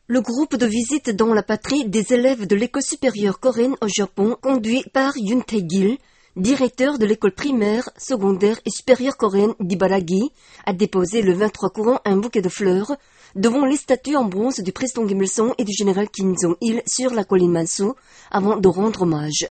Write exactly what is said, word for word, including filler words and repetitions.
Le groupe de visite dans la patrie des élèves de l'école supérieure coréenne au Japon, conduit par Yoon Tae-gil, directeur de l'école primaire, secondaire et supérieure coréenne d'Ibaragi, a déposé le vingt-trois courant un bouquet de fleurs devant les statues en bronze du président Kim Il-sung et du général Kim Jong-il sur la colline Mansu avant de rendre hommage.